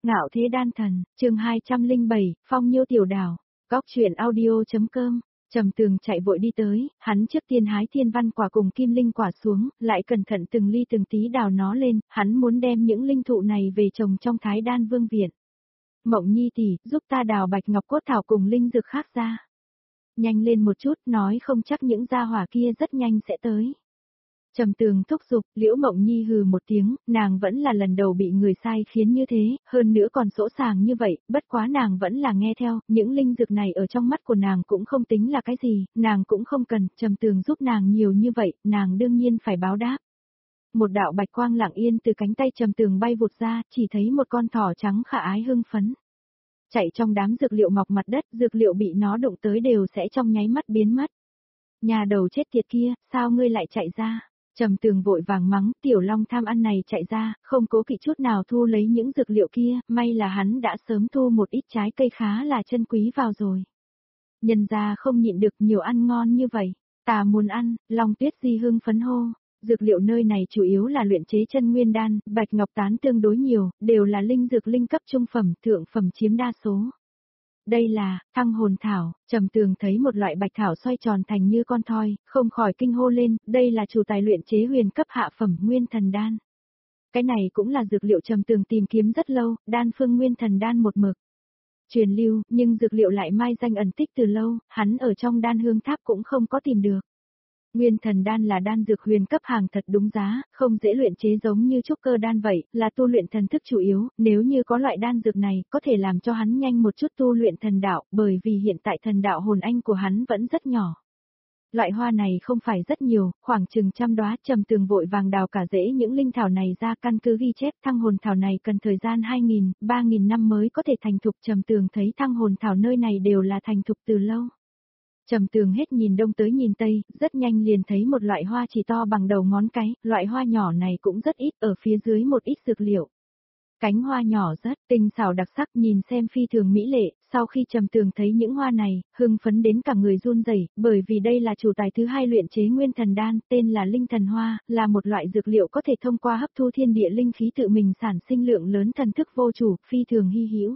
Ngạo thế đan thần, chương 207, Phong Nhiêu tiểu đảo, góc truyện audio.com. Trầm Tường chạy vội đi tới, hắn trước tiên hái thiên văn quả cùng kim linh quả xuống, lại cẩn thận từng ly từng tí đào nó lên, hắn muốn đem những linh thụ này về trồng trong Thái Đan Vương viện. Mộng Nhi tỷ, giúp ta đào bạch ngọc cốt thảo cùng linh dược khác ra. Nhanh lên một chút, nói không chắc những gia hỏa kia rất nhanh sẽ tới. Trầm Tường thúc giục, Liễu Mộng Nhi hừ một tiếng, nàng vẫn là lần đầu bị người sai khiến như thế, hơn nữa còn sỗ sàng như vậy, bất quá nàng vẫn là nghe theo, những linh dược này ở trong mắt của nàng cũng không tính là cái gì, nàng cũng không cần, Trầm Tường giúp nàng nhiều như vậy, nàng đương nhiên phải báo đáp. Một đạo bạch quang lặng yên từ cánh tay Trầm Tường bay vụt ra, chỉ thấy một con thỏ trắng khả ái hưng phấn. Chạy trong đám dược liệu mọc mặt đất, dược liệu bị nó đụng tới đều sẽ trong nháy mắt biến mất. Nhà đầu chết tiệt kia, sao ngươi lại chạy ra? Trầm Tường vội vàng mắng, tiểu long tham ăn này chạy ra, không cố kỵ chút nào thu lấy những dược liệu kia, may là hắn đã sớm thu một ít trái cây khá là chân quý vào rồi. Nhân ra không nhịn được nhiều ăn ngon như vậy, ta muốn ăn, Long Tuyết Di hưng phấn hô. Dược liệu nơi này chủ yếu là luyện chế chân nguyên đan, bạch ngọc tán tương đối nhiều, đều là linh dược linh cấp trung phẩm, thượng phẩm chiếm đa số. Đây là thăng hồn thảo, Trầm Tường thấy một loại bạch thảo xoay tròn thành như con thoi, không khỏi kinh hô lên, đây là chủ tài luyện chế huyền cấp hạ phẩm nguyên thần đan. Cái này cũng là dược liệu Trầm Tường tìm kiếm rất lâu, đan phương nguyên thần đan một mực truyền lưu, nhưng dược liệu lại mai danh ẩn tích từ lâu, hắn ở trong đan hương tháp cũng không có tìm được. Nguyên thần đan là đan dược huyền cấp hàng thật đúng giá, không dễ luyện chế giống như trúc cơ đan vậy, là tu luyện thần thức chủ yếu, nếu như có loại đan dược này, có thể làm cho hắn nhanh một chút tu luyện thần đạo, bởi vì hiện tại thần đạo hồn anh của hắn vẫn rất nhỏ. Loại hoa này không phải rất nhiều, khoảng chừng 100 đóa, Trầm Tường vội vàng đào cả rễ những linh thảo này ra, căn cứ ghi chép thăng hồn thảo này cần thời gian 2.000, 3.000 năm mới có thể thành thục. Trầm Tường thấy thăng hồn thảo nơi này đều là thành thục từ lâu. Trầm Tường hết nhìn đông tới nhìn tây, rất nhanh liền thấy một loại hoa chỉ to bằng đầu ngón cái, loại hoa nhỏ này cũng rất ít, ở phía dưới một ít dược liệu. Cánh hoa nhỏ rất tinh xảo đặc sắc, nhìn xem phi thường mỹ lệ, sau khi Trầm Tường thấy những hoa này, hưng phấn đến cả người run rẩy, bởi vì đây là chủ tài thứ hai luyện chế nguyên thần đan, tên là linh thần hoa, là một loại dược liệu có thể thông qua hấp thu thiên địa linh khí tự mình sản sinh lượng lớn thần thức vô chủ, phi thường hy hữu.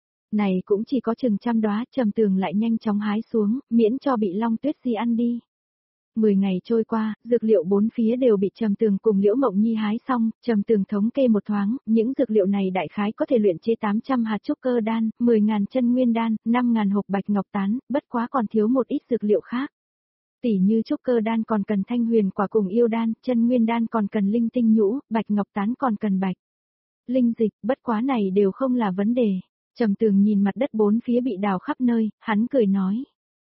Này cũng chỉ có chừng 100 đóa, Trầm Tường lại nhanh chóng hái xuống, miễn cho bị Long Tuyết Di ăn đi. 10 ngày trôi qua, dược liệu bốn phía đều bị Trầm Tường cùng Liễu Mộng Nhi hái xong, Trầm Tường thống kê một thoáng, những dược liệu này đại khái có thể luyện chế 800 hạt trúc cơ đan, 10.000 chân nguyên đan, 5.000 hộp bạch ngọc tán, bất quá còn thiếu một ít dược liệu khác. Tỉ như trúc cơ đan còn cần thanh huyền quả cùng yêu đan, chân nguyên đan còn cần linh tinh nhũ, bạch ngọc tán còn cần bạch linh dịch, bất quá này đều không là vấn đề. Trầm Tường nhìn mặt đất bốn phía bị đào khắp nơi, hắn cười nói.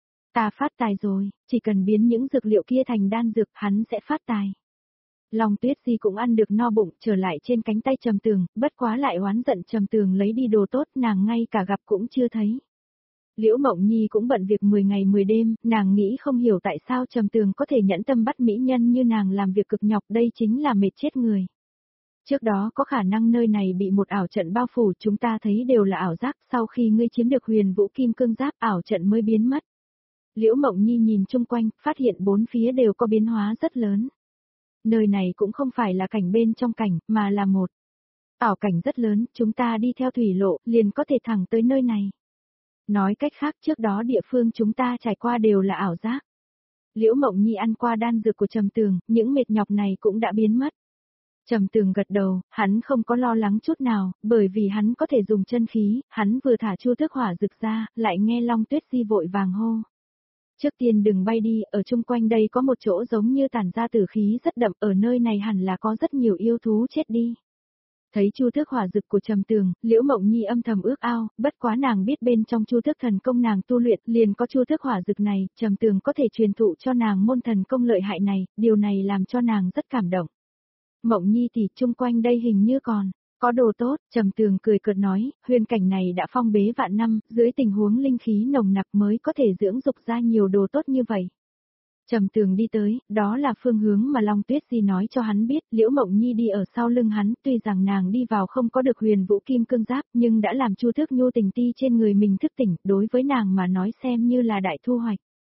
Ta phát tài rồi, chỉ cần biến những dược liệu kia thành đan dược, hắn sẽ phát tài. Long Tuyết Di cũng ăn được no bụng, trở lại trên cánh tay Trầm Tường, bất quá lại oán giận Trầm Tường lấy đi đồ tốt, nàng ngay cả gặp cũng chưa thấy. Liễu Mộng Nhi cũng bận việc 10 ngày 10 đêm, nàng nghĩ không hiểu tại sao Trầm Tường có thể nhẫn tâm bắt mỹ nhân như nàng làm việc cực nhọc, đây chính là mệt chết người. Trước đó có khả năng nơi này bị một ảo trận bao phủ, chúng ta thấy đều là ảo giác, sau khi ngươi chiếm được huyền vũ kim cương giáp, ảo trận mới biến mất. Liễu Mộng Nhi nhìn chung quanh, phát hiện bốn phía đều có biến hóa rất lớn. Nơi này cũng không phải là cảnh bên trong cảnh, mà là một ảo cảnh rất lớn, chúng ta đi theo thủy lộ, liền có thể thẳng tới nơi này. Nói cách khác, trước đó địa phương chúng ta trải qua đều là ảo giác. Liễu Mộng Nhi ăn qua đan dược của Trầm Tường, những mệt nhọc này cũng đã biến mất. Trầm Tường gật đầu, hắn không có lo lắng chút nào, bởi vì hắn có thể dùng chân khí, hắn vừa thả chu tước hỏa rực ra, lại nghe Long Tuyết Di vội vàng hô. Trước tiên đừng bay đi, ở chung quanh đây có một chỗ giống như tản ra tử khí rất đậm, ở nơi này hẳn là có rất nhiều yêu thú chết đi. Thấy chu tước hỏa dực của Trầm Tường, Liễu Mộng Nhi âm thầm ước ao, bất quá nàng biết bên trong chu tước thần công nàng tu luyện liền có chu tước hỏa dực này, Trầm Tường có thể truyền thụ cho nàng môn thần công lợi hại này, điều này làm cho nàng rất cảm động. Mộng Nhi thì chung quanh đây hình như còn có đồ tốt, Trầm Tường cười cợt nói, huyền cảnh này đã phong bế vạn năm, dưới tình huống linh khí nồng nặc mới có thể dưỡng dục ra nhiều đồ tốt như vậy. Trầm Tường đi tới, đó là phương hướng mà Long Tuyết Di nói cho hắn biết, Liễu Mộng Nhi đi ở sau lưng hắn, tuy rằng nàng đi vào không có được huyền vũ kim cương giáp, nhưng đã làm chu tước nhu tình ti trên người mình thức tỉnh, đối với nàng mà nói xem như là đại thu hoạch.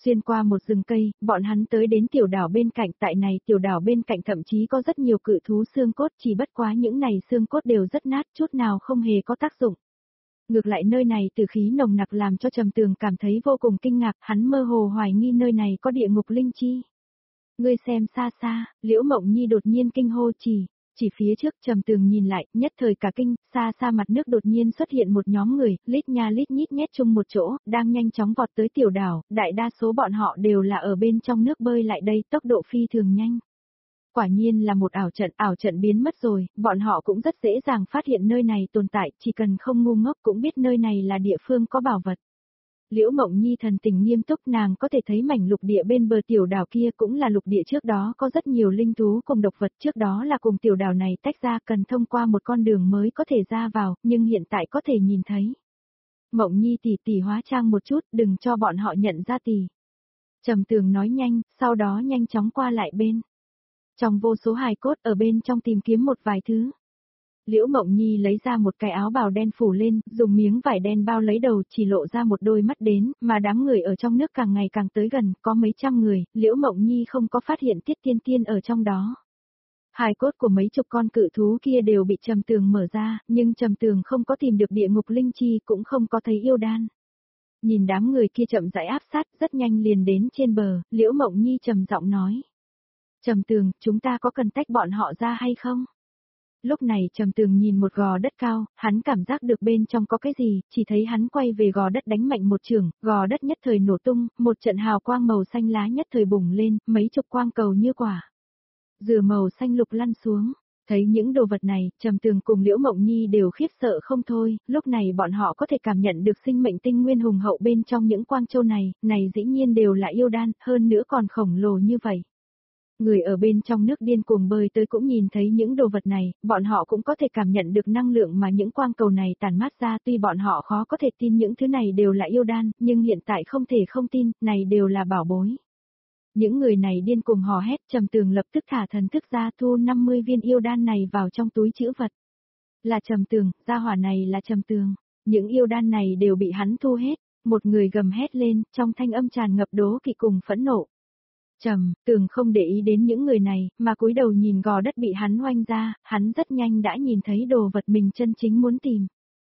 Xuyên qua một rừng cây, bọn hắn tới đến tiểu đảo bên cạnh, tại này tiểu đảo bên cạnh thậm chí có rất nhiều cự thú xương cốt, chỉ bất quá những này xương cốt đều rất nát, chút nào không hề có tác dụng. Ngược lại nơi này tử khí nồng nặc làm cho Trầm Tường cảm thấy vô cùng kinh ngạc, hắn mơ hồ hoài nghi nơi này có địa ngục linh chi. Ngươi xem xa xa, Liễu Mộng Nhi đột nhiên kinh hô chỉ phía trước. Trầm Tường nhìn lại, nhất thời cả kinh, xa xa mặt nước đột nhiên xuất hiện một nhóm người, lít nha lít nhít nhét chung một chỗ, đang nhanh chóng vọt tới tiểu đảo, đại đa số bọn họ đều là ở bên trong nước bơi lại đây, tốc độ phi thường nhanh. Quả nhiên là một ảo trận biến mất rồi, bọn họ cũng rất dễ dàng phát hiện nơi này tồn tại, chỉ cần không ngu ngốc cũng biết nơi này là địa phương có bảo vật. Liễu Mộng Nhi thần tình nghiêm túc, nàng có thể thấy mảnh lục địa bên bờ tiểu đảo kia cũng là lục địa trước đó có rất nhiều linh thú cùng độc vật, trước đó là cùng tiểu đảo này tách ra, cần thông qua một con đường mới có thể ra vào, nhưng hiện tại có thể nhìn thấy. Mộng Nhi tỷ hóa trang một chút, đừng cho bọn họ nhận ra tỷ. Trầm Tường nói nhanh, sau đó nhanh chóng qua lại bên. Trong vô số hài cốt ở bên trong tìm kiếm một vài thứ. Liễu Mộng Nhi lấy ra một cái áo bào đen phủ lên, dùng miếng vải đen bao lấy đầu, chỉ lộ ra một đôi mắt đến, mà đám người ở trong nước càng ngày càng tới gần, có mấy trăm người, Liễu Mộng Nhi không có phát hiện Tiết Tiên Tiên ở trong đó. Hài cốt của mấy chục con cự thú kia đều bị Trầm Tường mở ra, nhưng Trầm Tường không có tìm được địa ngục linh chi, cũng không có thấy yêu đan. Nhìn đám người kia chậm rãi áp sát, rất nhanh liền đến trên bờ, Liễu Mộng Nhi trầm giọng nói. Trầm Tường, chúng ta có cần tách bọn họ ra hay không? Lúc này Trầm Tường nhìn một gò đất cao, hắn cảm giác được bên trong có cái gì, chỉ thấy hắn quay về gò đất đánh mạnh một chưởng, gò đất nhất thời nổ tung, một trận hào quang màu xanh lá nhất thời bùng lên, mấy chục quang cầu như quả dừa màu xanh lục lăn xuống. Thấy những đồ vật này, Trầm Tường cùng Liễu Mộng Nhi đều khiếp sợ không thôi, lúc này bọn họ có thể cảm nhận được sinh mệnh tinh nguyên hùng hậu bên trong những quang châu này dĩ nhiên đều là yêu đan, hơn nữa còn khổng lồ như vậy. Người ở bên trong nước điên cuồng bơi tới cũng nhìn thấy những đồ vật này, bọn họ cũng có thể cảm nhận được năng lượng mà những quang cầu này tản mát ra, tuy bọn họ khó có thể tin những thứ này đều là yêu đan, nhưng hiện tại không thể không tin, này đều là bảo bối. Những người này điên cuồng hò hét, Trầm Tường lập tức thả thần thức ra thu 50 viên yêu đan này vào trong túi trữ vật. Là Trầm Tường, gia hỏa này là Trầm Tường. Những yêu đan này đều bị hắn thu hết, một người gầm hét lên, trong thanh âm tràn ngập đố kỵ cùng phẫn nộ. Trầm Tường không để ý đến những người này, mà cúi đầu nhìn gò đất bị hắn oanh ra, hắn rất nhanh đã nhìn thấy đồ vật mình chân chính muốn tìm.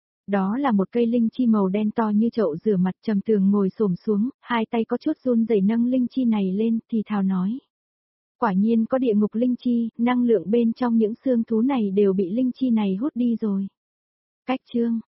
Đó là một cây linh chi màu đen to như chậu rửa mặt. Trầm Tường ngồi xổm xuống, hai tay có chút run rẩy nâng linh chi này lên, thì thào nói. Quả nhiên có địa ngục linh chi, năng lượng bên trong những xương thú này đều bị linh chi này hút đi rồi. Cách chương